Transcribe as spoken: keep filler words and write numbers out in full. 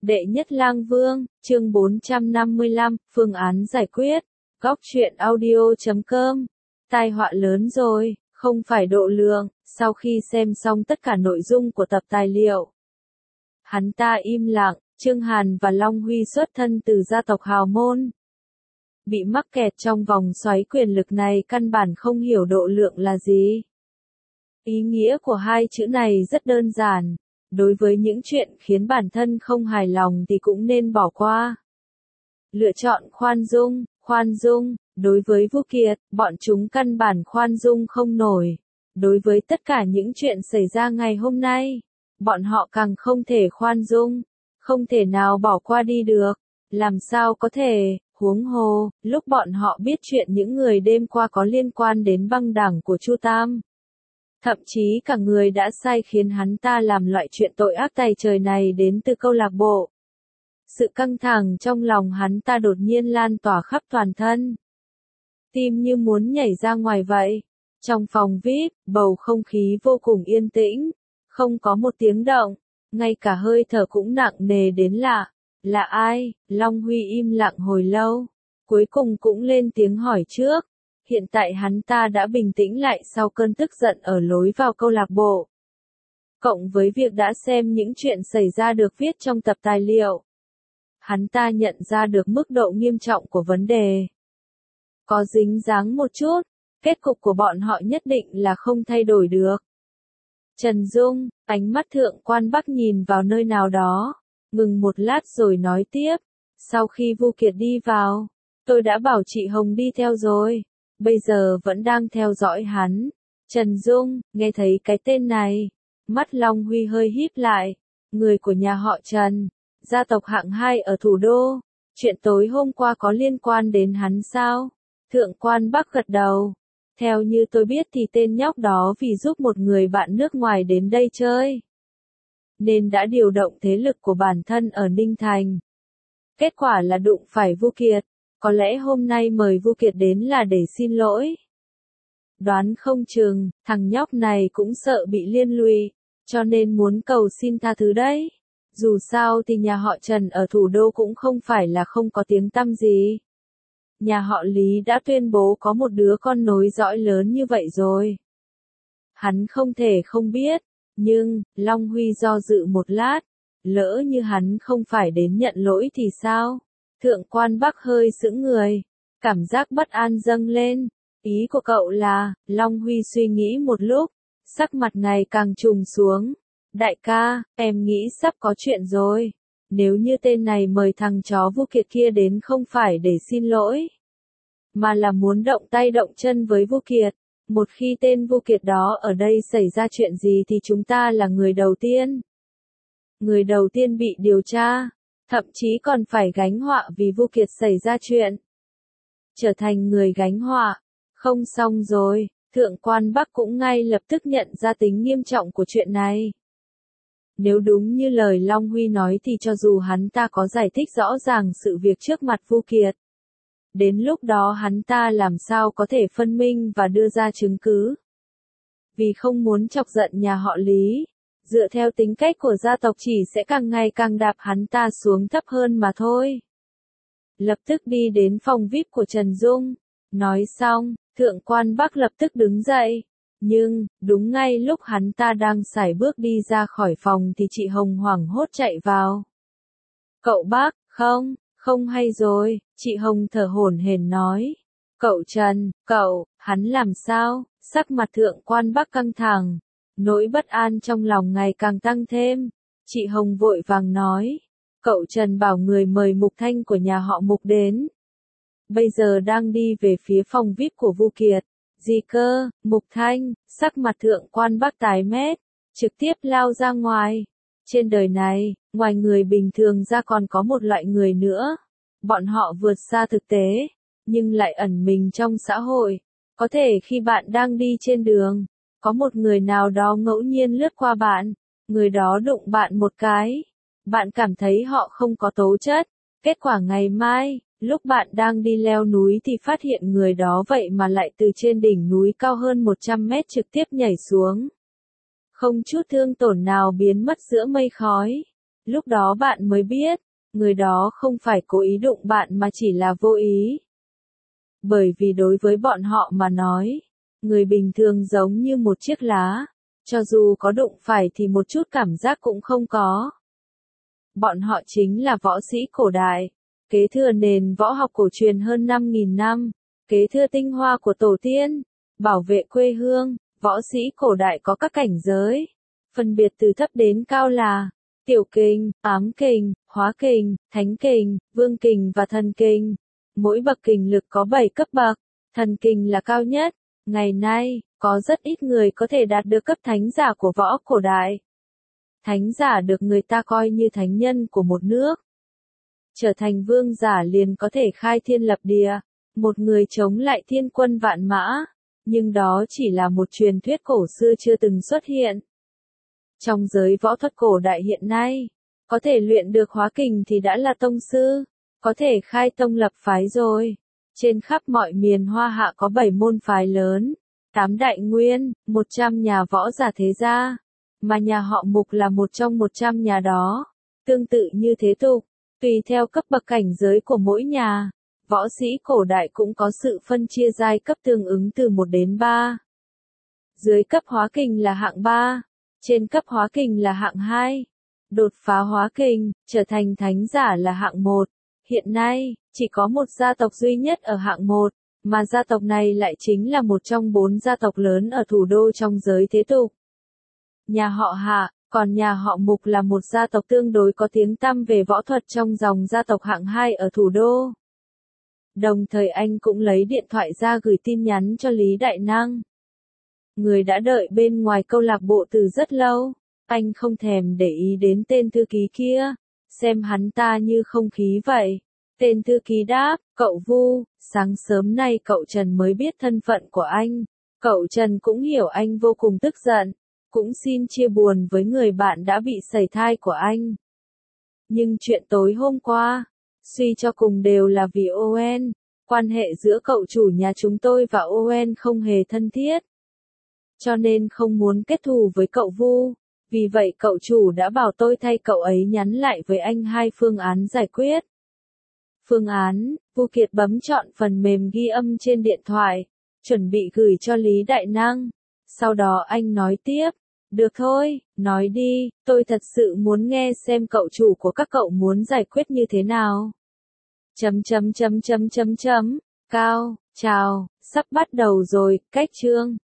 Đệ nhất lang vương, chương bốn trăm năm mươi lăm, phương án giải quyết. Góc truyện audio chấm com. Tai họa lớn rồi, không phải độ lượng. Sau khi xem xong tất cả nội dung của tập tài liệu, hắn ta im lặng. Trương Hàn và Long Huy xuất thân từ gia tộc hào môn, bị mắc kẹt trong vòng xoáy quyền lực này, căn bản không hiểu độ lượng là gì. Ý nghĩa của hai chữ này rất đơn giản. Đối với những chuyện khiến bản thân không hài lòng thì cũng nên bỏ qua. Lựa chọn khoan dung, khoan dung. Đối với Vu Kiệt, bọn chúng căn bản khoan dung không nổi. Đối với tất cả những chuyện xảy ra ngày hôm nay, bọn họ càng không thể khoan dung, không thể nào bỏ qua đi được. Làm sao có thể, huống hồ, lúc bọn họ biết chuyện những người đêm qua có liên quan đến băng đảng của Chu Tam. Thậm chí cả người đã sai khiến hắn ta làm loại chuyện tội ác tày trời này đến từ câu lạc bộ. Sự căng thẳng trong lòng hắn ta đột nhiên lan tỏa khắp toàn thân. Tim như muốn nhảy ra ngoài vậy. Trong phòng vi ai pi, bầu không khí vô cùng yên tĩnh, không có một tiếng động, ngay cả hơi thở cũng nặng nề đến lạ. Là ai? Long Huy im lặng hồi lâu, cuối cùng cũng lên tiếng hỏi trước. Hiện tại hắn ta đã bình tĩnh lại sau cơn tức giận ở lối vào câu lạc bộ. Cộng với việc đã xem những chuyện xảy ra được viết trong tập tài liệu, hắn ta nhận ra được mức độ nghiêm trọng của vấn đề. Có dính dáng một chút, kết cục của bọn họ nhất định là không thay đổi được. Trần Dung, ánh mắt thượng quan Bắc nhìn vào nơi nào đó, ngừng một lát rồi nói tiếp. Sau khi Vu Kiệt đi vào, tôi đã bảo chị Hồng đi theo rồi. Bây giờ vẫn đang theo dõi hắn. Trần Dung, nghe thấy cái tên này, mắt Long Huy hơi híp lại. Người của nhà họ Trần, gia tộc hạng hai ở thủ đô. Chuyện tối hôm qua có liên quan đến hắn sao? Thượng quan Bắc gật đầu. Theo như tôi biết thì tên nhóc đó vì giúp một người bạn nước ngoài đến đây chơi, nên đã điều động thế lực của bản thân ở Ninh Thành. Kết quả là đụng phải Vu Kiệt. Có lẽ hôm nay mời Vu Kiệt đến là để xin lỗi. Đoán không chừng, thằng nhóc này cũng sợ bị liên lụy, cho nên muốn cầu xin tha thứ đấy. Dù sao thì nhà họ Trần ở thủ đô cũng không phải là không có tiếng tăm gì. Nhà họ Lý đã tuyên bố có một đứa con nối dõi lớn như vậy rồi. Hắn không thể không biết, nhưng, Long Huy do dự một lát, lỡ như hắn không phải đến nhận lỗi thì sao? Thượng quan Bắc hơi sững người, cảm giác bất an dâng lên. Ý của cậu là, Long Huy suy nghĩ một lúc, sắc mặt ngày càng trùng xuống. Đại ca, em nghĩ sắp có chuyện rồi. Nếu như tên này mời thằng chó Vu Kiệt kia đến không phải để xin lỗi, mà là muốn động tay động chân với Vu Kiệt. Một khi tên Vu Kiệt đó ở đây xảy ra chuyện gì thì chúng ta là người đầu tiên. Người đầu tiên bị điều tra. Thậm chí còn phải gánh họa vì Vu Kiệt xảy ra chuyện. Trở thành người gánh họa. Không xong rồi, thượng quan Bắc cũng ngay lập tức nhận ra tính nghiêm trọng của chuyện này. Nếu đúng như lời Long Huy nói thì cho dù hắn ta có giải thích rõ ràng sự việc trước mặt Vu Kiệt, đến lúc đó hắn ta làm sao có thể phân minh và đưa ra chứng cứ. Vì không muốn chọc giận nhà họ Lý, dựa theo tính cách của gia tộc chỉ sẽ càng ngày càng đạp hắn ta xuống thấp hơn mà thôi. Lập tức đi đến phòng vi ai pi của Trần Dung. Nói xong, thượng quan Bắc lập tức đứng dậy. Nhưng, đúng ngay lúc hắn ta đang sải bước đi ra khỏi phòng thì chị Hồng hoảng hốt chạy vào. Cậu Bắc, không, không hay rồi, chị Hồng thở hổn hển nói. Cậu Trần, cậu, hắn làm sao? Sắc mặt thượng quan Bắc căng thẳng. Nỗi bất an trong lòng ngày càng tăng thêm. Chị Hồng vội vàng nói. Cậu Trần bảo người mời Mục Thanh của nhà họ Mục đến. Bây giờ đang đi về phía phòng vi ai pi của Vu Kiệt. Gì cơ? Mục Thanh, sắc mặt thượng quan Bắc tái mét, trực tiếp lao ra ngoài. Trên đời này, ngoài người bình thường ra còn có một loại người nữa. Bọn họ vượt xa thực tế, nhưng lại ẩn mình trong xã hội. Có thể khi bạn đang đi trên đường, có một người nào đó ngẫu nhiên lướt qua bạn, người đó đụng bạn một cái. Bạn cảm thấy họ không có tố chất. Kết quả ngày mai, lúc bạn đang đi leo núi thì phát hiện người đó vậy mà lại từ trên đỉnh núi cao hơn một trăm mét trực tiếp nhảy xuống. Không chút thương tổn nào biến mất giữa mây khói. Lúc đó bạn mới biết, người đó không phải cố ý đụng bạn mà chỉ là vô ý. Bởi vì đối với bọn họ mà nói, người bình thường giống như một chiếc lá, cho dù có đụng phải thì một chút cảm giác cũng không có. Bọn họ chính là võ sĩ cổ đại, kế thừa nền võ học cổ truyền hơn năm nghìn năm, kế thừa tinh hoa của tổ tiên, bảo vệ quê hương. Võ sĩ cổ đại có các cảnh giới, phân biệt từ thấp đến cao là tiểu kình, ám kình, hóa kình, thánh kình, vương kình và thần kình. Mỗi bậc kình lực có bảy cấp bậc, thần kình là cao nhất. Ngày nay, có rất ít người có thể đạt được cấp thánh giả của võ cổ đại. Thánh giả được người ta coi như thánh nhân của một nước. Trở thành vương giả liền có thể khai thiên lập địa, một người chống lại thiên quân vạn mã. Nhưng đó chỉ là một truyền thuyết cổ xưa chưa từng xuất hiện. Trong giới võ thuật cổ đại hiện nay, có thể luyện được hóa kình thì đã là tông sư, có thể khai tông lập phái rồi. Trên khắp mọi miền Hoa Hạ có bảy môn phái lớn, tám đại nguyên, một trăm nhà võ giả thế gia, mà nhà họ Mục là một trong một trăm nhà đó. Tương tự như thế tục, tùy theo cấp bậc cảnh giới của mỗi nhà, võ sĩ cổ đại cũng có sự phân chia giai cấp tương ứng từ một đến ba. Dưới cấp hóa kình là hạng ba, trên cấp hóa kình là hạng hai. Đột phá hóa kình, trở thành thánh giả là hạng một. Hiện nay, chỉ có một gia tộc duy nhất ở hạng một, mà gia tộc này lại chính là một trong bốn gia tộc lớn ở thủ đô trong giới thế tục. Nhà họ Hạ, còn nhà họ Mục là một gia tộc tương đối có tiếng tăm về võ thuật trong dòng gia tộc hạng hai ở thủ đô. Đồng thời anh cũng lấy điện thoại ra gửi tin nhắn cho Lý Đại Năng. Người đã đợi bên ngoài câu lạc bộ từ rất lâu, anh không thèm để ý đến tên thư ký kia, xem hắn ta như không khí vậy. Tên thư ký đáp, cậu Vu, sáng sớm nay cậu Trần mới biết thân phận của anh. Cậu Trần cũng hiểu anh vô cùng tức giận, cũng xin chia buồn với người bạn đã bị sẩy thai của anh. Nhưng chuyện tối hôm qua, suy cho cùng đều là vì Owen, quan hệ giữa cậu chủ nhà chúng tôi và Owen không hề thân thiết. Cho nên không muốn kết thù với cậu Vu, vì vậy cậu chủ đã bảo tôi thay cậu ấy nhắn lại với anh hai phương án giải quyết. Phương án, Vu Kiệt bấm chọn phần mềm ghi âm trên điện thoại, chuẩn bị gửi cho Lý Đại Năng. Sau đó anh nói tiếp, được thôi, nói đi, tôi thật sự muốn nghe xem cậu chủ của các cậu muốn giải quyết như thế nào. Chấm chấm chấm chấm chấm chấm, cao, chào, sắp bắt đầu rồi, cách chương.